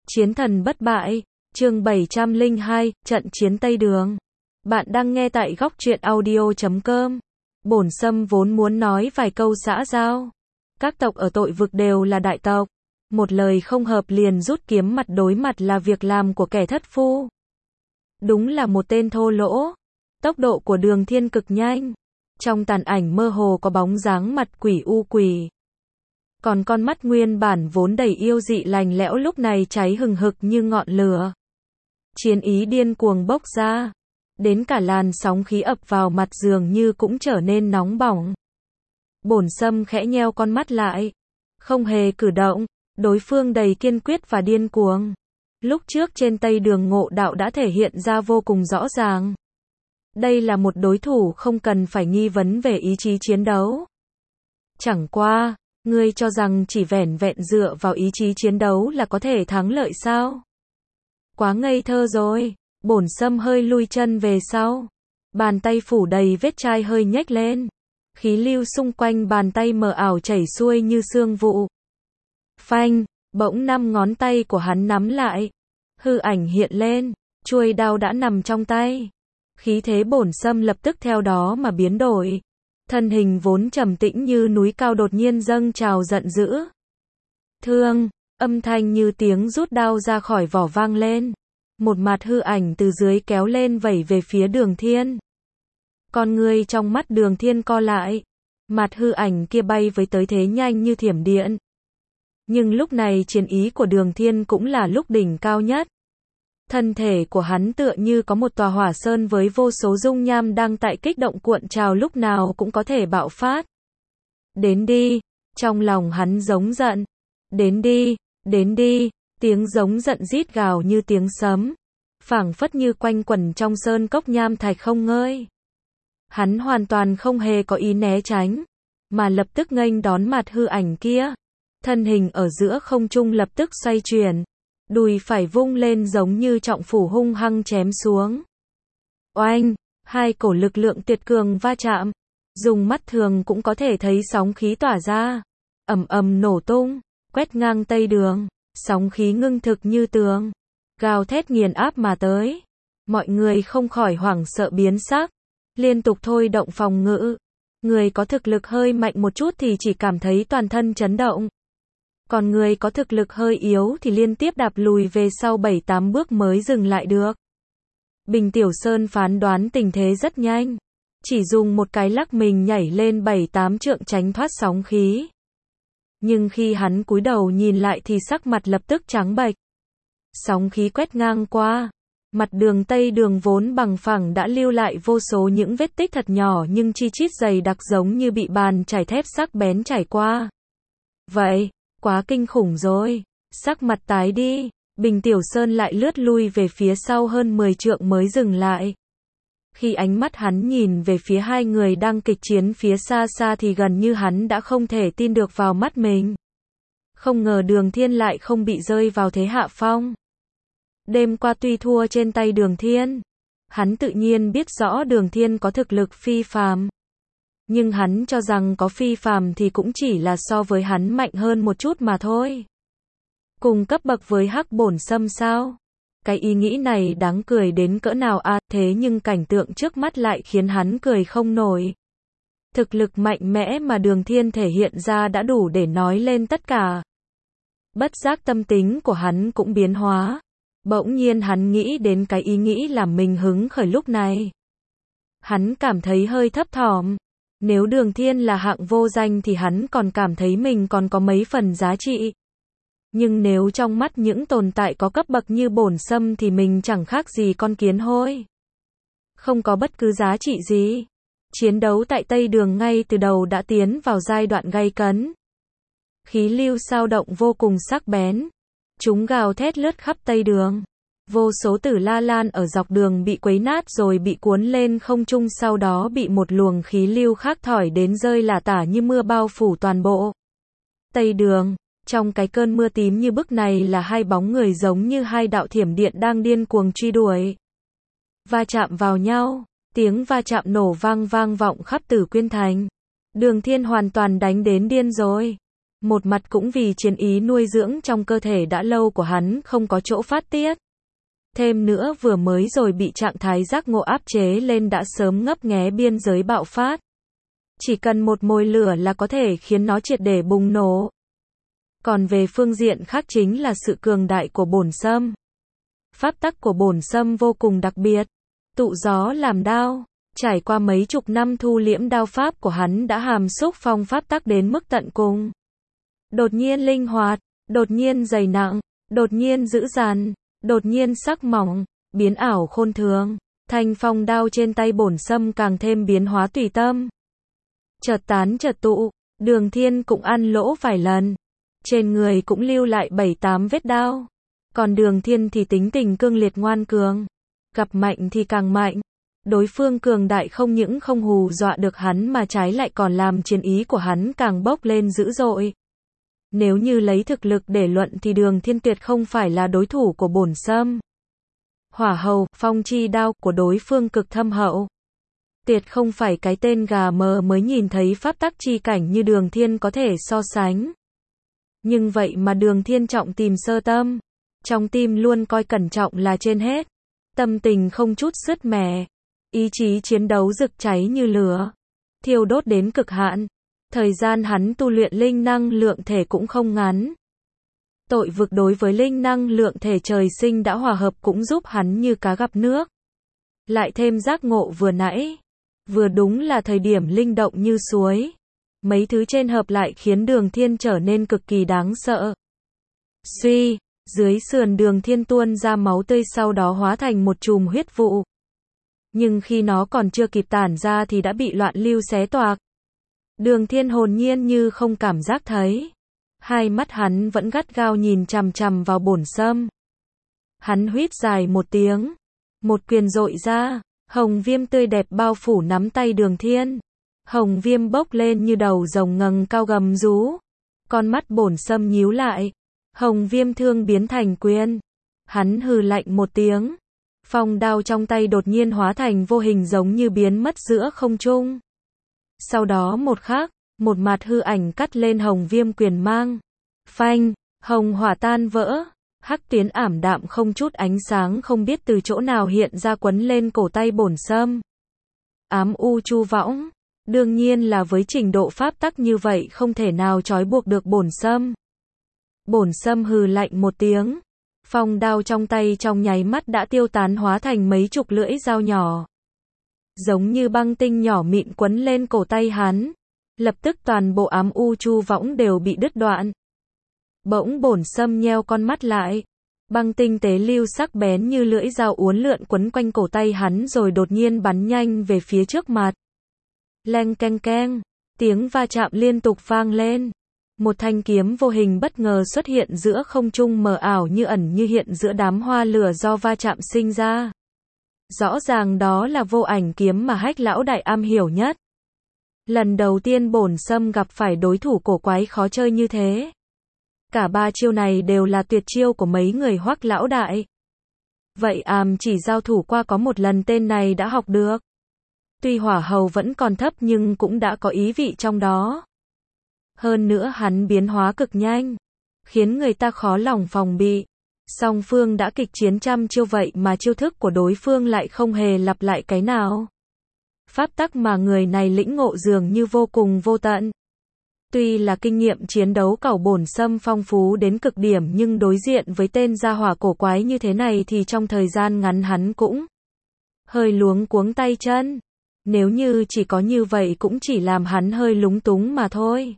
Chiến thần bất bại, chương 702, trận chiến Tây Đường. Bạn đang nghe tại góc truyện audio.com. Bổn Sâm vốn muốn nói vài câu xã giao. Các tộc ở tội vực đều là đại tộc. Một lời không hợp liền rút kiếm mặt đối mặt là việc làm của kẻ thất phu. Đúng là một tên thô lỗ. Tốc độ của Đường Thiên cực nhanh. Trong tàn ảnh mơ hồ có bóng dáng mặt quỷ u quỷ. Còn con mắt nguyên bản vốn đầy yêu dị lạnh lẽo lúc này cháy hừng hực như ngọn lửa. Chiến ý điên cuồng bốc ra. Đến cả làn sóng khí ập vào mặt dường như cũng trở nên nóng bỏng. Bổn Sâm khẽ nheo con mắt lại. Không hề cử động. Đối phương đầy kiên quyết và điên cuồng. Lúc trước trên Tây Đường ngộ đạo đã thể hiện ra vô cùng rõ ràng. Đây là một đối thủ không cần phải nghi vấn về ý chí chiến đấu. Chẳng qua, ngươi cho rằng chỉ vẻn vẹn dựa vào ý chí chiến đấu là có thể thắng lợi sao? Quá ngây thơ rồi. Bổn Sâm hơi lui chân về sau. Bàn tay phủ đầy vết chai hơi nhếch lên. Khí lưu xung quanh bàn tay mờ ảo chảy xuôi như sương vụ. Phanh, bỗng 5 ngón tay của hắn nắm lại. Hư ảnh hiện lên, chuôi đao đã nằm trong tay. Khí thế Bổn Sâm lập tức theo đó mà biến đổi. Thân hình vốn trầm tĩnh như núi cao đột nhiên dâng trào giận dữ. Thương, âm thanh như tiếng rút đao ra khỏi vỏ vang lên. Một mặt hư ảnh từ dưới kéo lên vẩy về phía Đường Thiên. Con ngươi trong mắt Đường Thiên co lại. Mặt hư ảnh kia bay với tới thế nhanh như thiểm điện. Nhưng lúc này chiến ý của Đường Thiên cũng là lúc đỉnh cao nhất. Thân thể của hắn tựa như có một tòa hỏa sơn với vô số dung nham đang tại kích động cuộn trào lúc nào cũng có thể bạo phát. Đến đi, trong lòng hắn giống giận. Đến đi, tiếng giống giận rít gào như tiếng sấm. Phảng phất như quanh quẩn trong sơn cốc nham thạch không ngơi. Hắn hoàn toàn không hề có ý né tránh, mà lập tức nghênh đón mặt hư ảnh kia. Thân hình ở giữa không trung lập tức xoay chuyển. Đùi phải vung lên giống như trọng phủ hung hăng chém xuống. Oanh, hai cổ lực lượng tuyệt cường va chạm. Dùng mắt thường cũng có thể thấy sóng khí tỏa ra. Ầm ầm nổ tung, quét ngang Tây Đường. Sóng khí ngưng thực như tường. Gào thét nghiền áp mà tới. Mọi người không khỏi hoảng sợ biến sắc. Liên tục thôi động phòng ngự. Người có thực lực hơi mạnh một chút thì chỉ cảm thấy toàn thân chấn động. Còn người có thực lực hơi yếu thì liên tiếp đạp lùi về sau 7-8 bước mới dừng lại được. Bình Tiểu Sơn phán đoán tình thế rất nhanh. Chỉ dùng một cái lắc mình nhảy lên 7-8 trượng tránh thoát sóng khí. Nhưng khi hắn cúi đầu nhìn lại thì sắc mặt lập tức trắng bệch. Sóng khí quét ngang qua. Mặt đường Tây Đường vốn bằng phẳng đã lưu lại vô số những vết tích thật nhỏ nhưng chi chít dày đặc giống như bị bàn chải thép sắc bén trải qua. Vậy, quá kinh khủng rồi. Sắc mặt tái đi, Bình Tiểu Sơn lại lướt lui về phía sau hơn 10 trượng mới dừng lại. Khi ánh mắt hắn nhìn về phía hai người đang kịch chiến phía xa xa thì gần như hắn đã không thể tin được vào mắt mình. Không ngờ Đường Thiên lại không bị rơi vào thế hạ phong. Đêm qua tuy thua trên tay Đường Thiên, hắn tự nhiên biết rõ Đường Thiên có thực lực phi phàm. Nhưng hắn cho rằng có phi phàm thì cũng chỉ là so với hắn mạnh hơn một chút mà thôi. Cùng cấp bậc với Hắc Bổn Sâm sao? Cái ý nghĩ này đáng cười đến cỡ nào à, thế nhưng cảnh tượng trước mắt lại khiến hắn cười không nổi. Thực lực mạnh mẽ mà Đường Thiên thể hiện ra đã đủ để nói lên tất cả. Bất giác tâm tính của hắn cũng biến hóa. Bỗng nhiên hắn nghĩ đến cái ý nghĩ làm mình hứng khởi lúc này. Hắn cảm thấy hơi thấp thỏm. Nếu Đường Thiên là hạng vô danh thì hắn còn cảm thấy mình còn có mấy phần giá trị. Nhưng nếu trong mắt những tồn tại có cấp bậc như Bổn Sâm thì mình chẳng khác gì con kiến hôi. Không có bất cứ giá trị gì. Chiến đấu tại Tây Đường ngay từ đầu đã tiến vào giai đoạn gay cấn. Khí lưu sao động vô cùng sắc bén. Chúng gào thét lướt khắp Tây Đường. Vô số tử la lan ở dọc đường bị quấy nát rồi bị cuốn lên không trung, sau đó bị một luồng khí lưu khác thổi đến rơi lả tả như mưa bao phủ toàn bộ Tây Đường. Trong cái cơn mưa tím như bức này là hai bóng người giống như hai đạo thiểm điện đang điên cuồng truy đuổi. Va chạm vào nhau, tiếng va chạm nổ vang vang vọng khắp Tử Quyên Thành. Đường Thiên hoàn toàn đánh đến điên rồi. Một mặt cũng vì chiến ý nuôi dưỡng trong cơ thể đã lâu của hắn không có chỗ phát tiết. Thêm nữa vừa mới rồi bị trạng thái giác ngộ áp chế lên đã sớm ngấp nghé biên giới bạo phát. Chỉ cần một mồi lửa là có thể khiến nó triệt để bùng nổ. Còn về phương diện khác chính là sự cường đại của bổn sâm. Pháp tắc của bổn sâm vô cùng đặc biệt. Tụ gió làm đao. Trải qua mấy chục năm thu liễm đao pháp của hắn đã hàm xúc phong pháp tắc đến mức tận cùng. Đột nhiên linh hoạt, đột nhiên dày nặng, đột nhiên dữ dằn, đột nhiên sắc mỏng, biến ảo khôn thường. Thanh phong đao trên tay bổn sâm càng thêm biến hóa tùy tâm. Chợt tán chợt tụ, Đường Thiên cũng ăn lỗ vài lần. Trên người cũng lưu lại 7-8 vết đao. Còn Đường Thiên thì tính tình cương liệt ngoan cường. Gặp mạnh thì càng mạnh. Đối phương cường đại không những không hù dọa được hắn mà trái lại còn làm chiến ý của hắn càng bốc lên dữ dội. Nếu như lấy thực lực để luận thì Đường Thiên tuyệt không phải là đối thủ của bổn sâm. Hỏa hầu, phong chi đao của đối phương cực thâm hậu. Tuyệt không phải cái tên gà mờ mới nhìn thấy pháp tắc chi cảnh như Đường Thiên có thể so sánh. Nhưng vậy mà Đường Thiên trọng tìm sơ tâm. Trong tim luôn coi cẩn trọng là trên hết. Tâm tình không chút sứt mẻ. Ý chí chiến đấu rực cháy như lửa. Thiêu đốt đến cực hạn. Thời gian hắn tu luyện linh năng lượng thể cũng không ngắn. Tội vực đối với linh năng lượng thể trời sinh đã hòa hợp cũng giúp hắn như cá gặp nước. Lại thêm giác ngộ vừa nãy. Vừa đúng là thời điểm linh động như suối. Mấy thứ trên hợp lại khiến Đường Thiên trở nên cực kỳ đáng sợ. Suy, dưới sườn Đường Thiên tuôn ra máu tươi sau đó hóa thành một chùm huyết vụ. Nhưng khi nó còn chưa kịp tản ra thì đã bị loạn lưu xé toạc. Đường Thiên hồn nhiên như không cảm giác thấy. Hai mắt hắn vẫn gắt gao nhìn chằm chằm vào bổn sâm. Hắn huýt dài một tiếng. Một quyền dội ra. Hồng viêm tươi đẹp bao phủ nắm tay Đường Thiên. Hồng viêm bốc lên như đầu rồng ngẩng cao gầm rú. Con mắt bổn sâm nhíu lại. Hồng viêm thương biến thành quyền. Hắn hừ lạnh một tiếng. Phong đao trong tay đột nhiên hóa thành vô hình giống như biến mất giữa không trung. Sau đó một khắc, một mặt hư ảnh cắt lên hồng viêm quyền mang. Phanh, hồng hỏa tan vỡ. Hắc tuyến ảm đạm không chút ánh sáng không biết từ chỗ nào hiện ra quấn lên cổ tay bổn sâm. Ám u chu võng. Đương nhiên là với trình độ pháp tắc như vậy không thể nào trói buộc được bổn sâm. Bổn sâm hừ lạnh một tiếng. Phong đao trong tay trong nháy mắt đã tiêu tán hóa thành mấy chục lưỡi dao nhỏ. Giống như băng tinh nhỏ mịn quấn lên cổ tay hắn. Lập tức toàn bộ ám u chu võng đều bị đứt đoạn. Bỗng bổn sâm nheo con mắt lại. Băng tinh tế lưu sắc bén như lưỡi dao uốn lượn quấn quanh cổ tay hắn rồi đột nhiên bắn nhanh về phía trước mặt. Leng keng keng, tiếng va chạm liên tục vang lên. Một thanh kiếm vô hình bất ngờ xuất hiện giữa không trung mờ ảo như ẩn như hiện giữa đám hoa lửa do va chạm sinh ra. Rõ ràng đó là vô ảnh kiếm mà Hách lão đại am hiểu nhất. Lần đầu tiên bổn sâm gặp phải đối thủ cổ quái khó chơi như thế. Cả ba chiêu này đều là tuyệt chiêu của mấy người Hoắc lão đại. Vậy chỉ giao thủ qua có một lần tên này đã học được. Tuy hỏa hầu vẫn còn thấp nhưng cũng đã có ý vị trong đó. Hơn nữa hắn biến hóa cực nhanh, khiến người ta khó lòng phòng bị. Song phương đã kịch chiến trăm chiêu vậy mà chiêu thức của đối phương lại không hề lặp lại cái nào. Pháp tắc mà người này lĩnh ngộ dường như vô cùng vô tận. Tuy là kinh nghiệm chiến đấu cẩu bổn sâm phong phú đến cực điểm nhưng đối diện với tên gia hỏa cổ quái như thế này thì trong thời gian ngắn hắn cũng hơi luống cuống tay chân. Nếu như chỉ có như vậy cũng chỉ làm hắn hơi lúng túng mà thôi.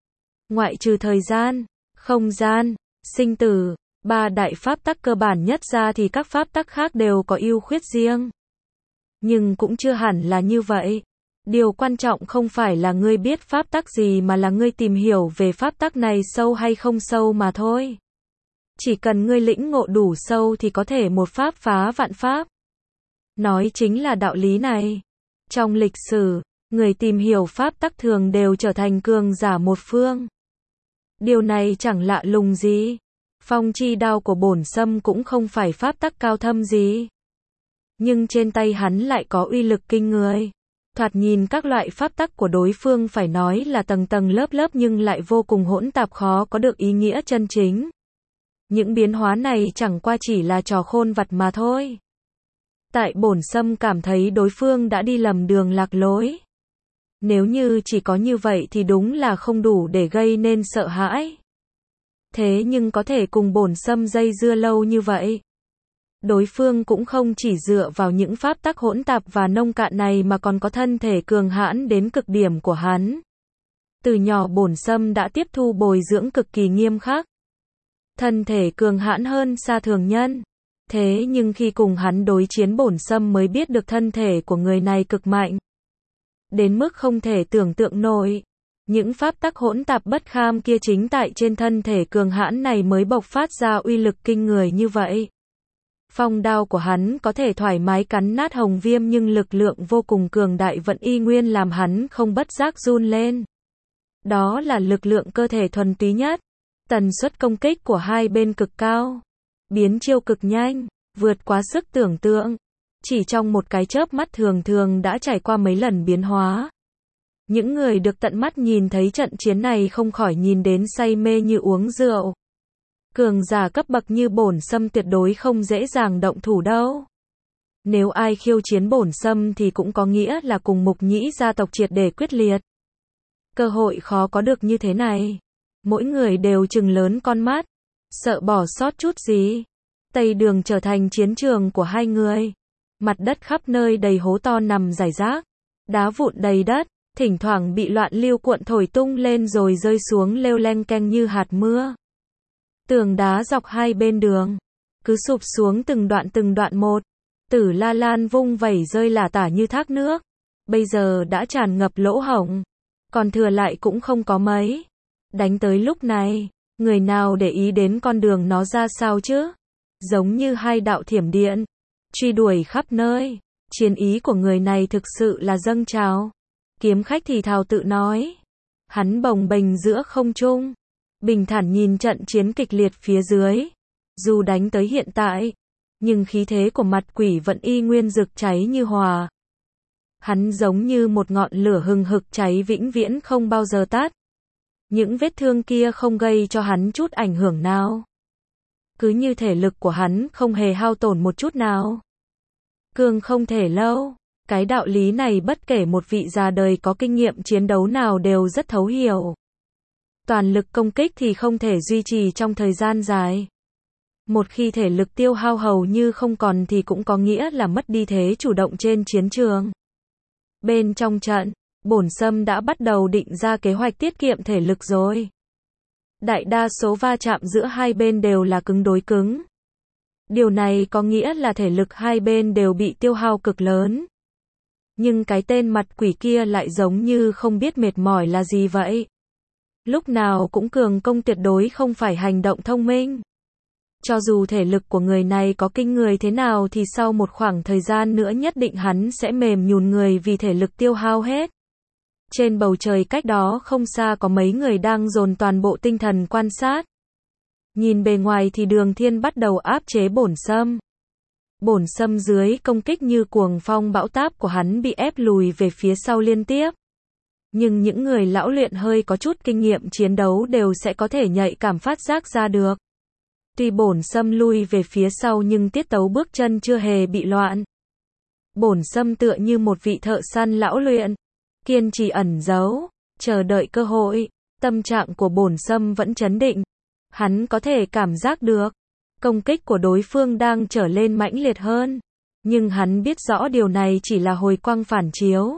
Ngoại trừ thời gian, không gian, sinh tử, ba đại pháp tắc cơ bản nhất ra thì các pháp tắc khác đều có ưu khuyết riêng. Nhưng cũng chưa hẳn là như vậy. Điều quan trọng không phải là ngươi biết pháp tắc gì mà là ngươi tìm hiểu về pháp tắc này sâu hay không sâu mà thôi. Chỉ cần ngươi lĩnh ngộ đủ sâu thì có thể một pháp phá vạn pháp. Nói chính là đạo lý này. Trong lịch sử, người tìm hiểu pháp tắc thường đều trở thành cường giả một phương. Điều này chẳng lạ lùng gì. Phong chi đao của bổn sâm cũng không phải pháp tắc cao thâm gì. Nhưng trên tay hắn lại có uy lực kinh người. Thoạt nhìn các loại pháp tắc của đối phương phải nói là tầng tầng lớp lớp nhưng lại vô cùng hỗn tạp khó có được ý nghĩa chân chính. Những biến hóa này chẳng qua chỉ là trò khôn vặt mà thôi. Tại Bổn Sâm cảm thấy đối phương đã đi lầm đường lạc lối. Nếu như chỉ có như vậy thì đúng là không đủ để gây nên sợ hãi. Thế nhưng có thể cùng Bổn Sâm dây dưa lâu như vậy. Đối phương cũng không chỉ dựa vào những pháp tắc hỗn tạp và nông cạn này mà còn có thân thể cường hãn đến cực điểm của hắn. Từ nhỏ Bổn Sâm đã tiếp thu bồi dưỡng cực kỳ nghiêm khắc. Thân thể cường hãn hơn xa thường nhân. Thế nhưng khi cùng hắn đối chiến Bổn Sâm mới biết được thân thể của người này cực mạnh. Đến mức không thể tưởng tượng nổi. Những pháp tắc hỗn tạp bất kham kia chính tại trên thân thể cường hãn này mới bộc phát ra uy lực kinh người như vậy. Phong đao của hắn có thể thoải mái cắn nát hồng viêm nhưng lực lượng vô cùng cường đại vẫn y nguyên làm hắn không bất giác run lên. Đó là lực lượng cơ thể thuần túy nhất. Tần suất công kích của hai bên cực cao. Biến chiêu cực nhanh, vượt quá sức tưởng tượng. Chỉ trong một cái chớp mắt thường thường đã trải qua mấy lần biến hóa. Những người được tận mắt nhìn thấy trận chiến này không khỏi nhìn đến say mê như uống rượu. Cường giả cấp bậc như Bổn Sâm tuyệt đối không dễ dàng động thủ đâu. Nếu ai khiêu chiến Bổn Sâm thì cũng có nghĩa là cùng Mục Nhĩ gia tộc triệt để quyết liệt. Cơ hội khó có được như thế này. Mỗi người đều trừng lớn con mắt, sợ bỏ sót chút gì. Tây Đường trở thành chiến trường của hai người. Mặt đất khắp nơi đầy hố to nằm rải rác, đá vụn đầy đất, thỉnh thoảng bị loạn lưu cuộn thổi tung lên rồi rơi xuống lêu leng keng như hạt mưa. Tường đá dọc hai bên đường cứ sụp xuống từng đoạn một. Tử La Lan vung vẩy rơi lả tả như thác nước, bây giờ đã tràn ngập lỗ hổng, còn thừa lại cũng không có mấy. Đánh tới lúc này, người nào để ý đến con đường nó ra sao chứ? Giống như hai đạo thiểm điện, truy đuổi khắp nơi. Chiến ý của người này thực sự là dâng trào. Kiếm khách thì thào tự nói. Hắn bồng bềnh giữa không trung, bình thản nhìn trận chiến kịch liệt phía dưới. Dù đánh tới hiện tại, nhưng khí thế của mặt quỷ vẫn y nguyên rực cháy như hòa. Hắn giống như một ngọn lửa hừng hực cháy vĩnh viễn không bao giờ tắt. Những vết thương kia không gây cho hắn chút ảnh hưởng nào. Cứ như thể lực của hắn không hề hao tổn một chút nào. Cường không thể lâu. Cái đạo lý này bất kể một vị già đời có kinh nghiệm chiến đấu nào đều rất thấu hiểu. Toàn lực công kích thì không thể duy trì trong thời gian dài. Một khi thể lực tiêu hao hầu như không còn thì cũng có nghĩa là mất đi thế chủ động trên chiến trường. Bên trong trận, Bổn Sâm đã bắt đầu định ra kế hoạch tiết kiệm thể lực rồi. Đại đa số va chạm giữa hai bên đều là cứng đối cứng. Điều này có nghĩa là thể lực hai bên đều bị tiêu hao cực lớn. Nhưng cái tên mặt quỷ kia lại giống như không biết mệt mỏi là gì vậy. Lúc nào cũng cường công tuyệt đối không phải hành động thông minh. Cho dù thể lực của người này có kinh người thế nào thì sau một khoảng thời gian nữa nhất định hắn sẽ mềm nhũn người vì thể lực tiêu hao hết. Trên bầu trời cách đó không xa có mấy người đang dồn toàn bộ tinh thần quan sát. Nhìn bề ngoài thì Đường Thiên bắt đầu áp chế Bổn Sâm. Bổn Sâm dưới công kích như cuồng phong bão táp của hắn bị ép lùi về phía sau liên tiếp. Nhưng những người lão luyện hơi có chút kinh nghiệm chiến đấu đều sẽ có thể nhạy cảm phát giác ra được. Tuy Bổn Sâm lui về phía sau nhưng tiết tấu bước chân chưa hề bị loạn. Bổn Sâm tựa như một vị thợ săn lão luyện, kiên trì ẩn giấu, chờ đợi cơ hội. Tâm trạng của Bổn Sâm vẫn trấn định. Hắn có thể cảm giác được công kích của đối phương đang trở lên mãnh liệt hơn, nhưng hắn biết rõ điều này chỉ là hồi quang phản chiếu,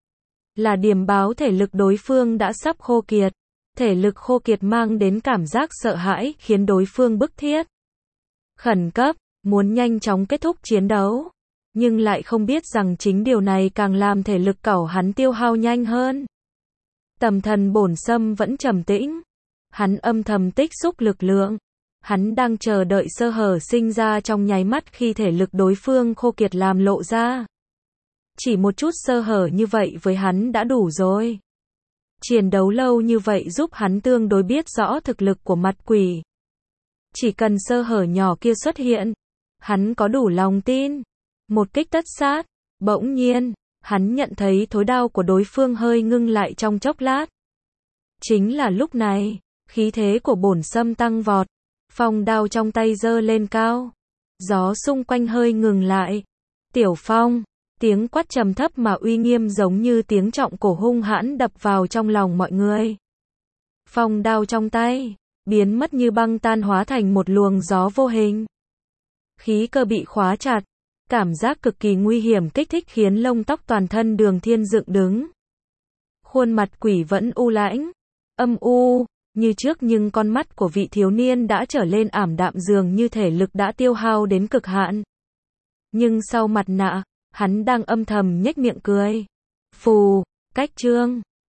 là điềm báo thể lực đối phương đã sắp khô kiệt. Thể lực khô kiệt mang đến cảm giác sợ hãi khiến đối phương bức thiết, khẩn cấp, muốn nhanh chóng kết thúc chiến đấu, nhưng lại không biết rằng chính điều này càng làm thể lực của hắn tiêu hao nhanh hơn. Tâm thần Bổn Sâm vẫn trầm tĩnh, hắn âm thầm tích xúc lực lượng. Hắn đang chờ đợi sơ hở sinh ra trong nháy mắt khi thể lực đối phương khô kiệt làm lộ ra. Chỉ một chút sơ hở như vậy với hắn đã đủ rồi. Chiến đấu lâu như vậy giúp hắn tương đối biết rõ thực lực của mặt quỷ. Chỉ cần sơ hở nhỏ kia xuất hiện, hắn có đủ lòng tin. Một kích tất sát, bỗng nhiên, Hắn nhận thấy thối đao của đối phương hơi ngưng lại trong chốc lát. Chính là lúc này, khí thế của Bổn Sâm tăng vọt, phong đao trong tay giơ lên cao. Gió xung quanh hơi ngừng lại. Tiểu Phong, tiếng quát trầm thấp mà uy nghiêm giống như tiếng trọng cổ hung hãn đập vào trong lòng mọi người. Phong đao trong tay, biến mất như băng tan hóa thành một luồng gió vô hình. Khí cơ bị khóa chặt, cảm giác cực kỳ nguy hiểm kích thích khiến lông tóc toàn thân Đường Thiên dựng đứng. Khuôn mặt quỷ vẫn u lãnh, âm u, như trước nhưng con mắt của vị thiếu niên đã trở lên ảm đạm dường như thể lực đã tiêu hao đến cực hạn. Nhưng sau mặt nạ, hắn đang âm thầm nhếch miệng cười. Phù, cách trương.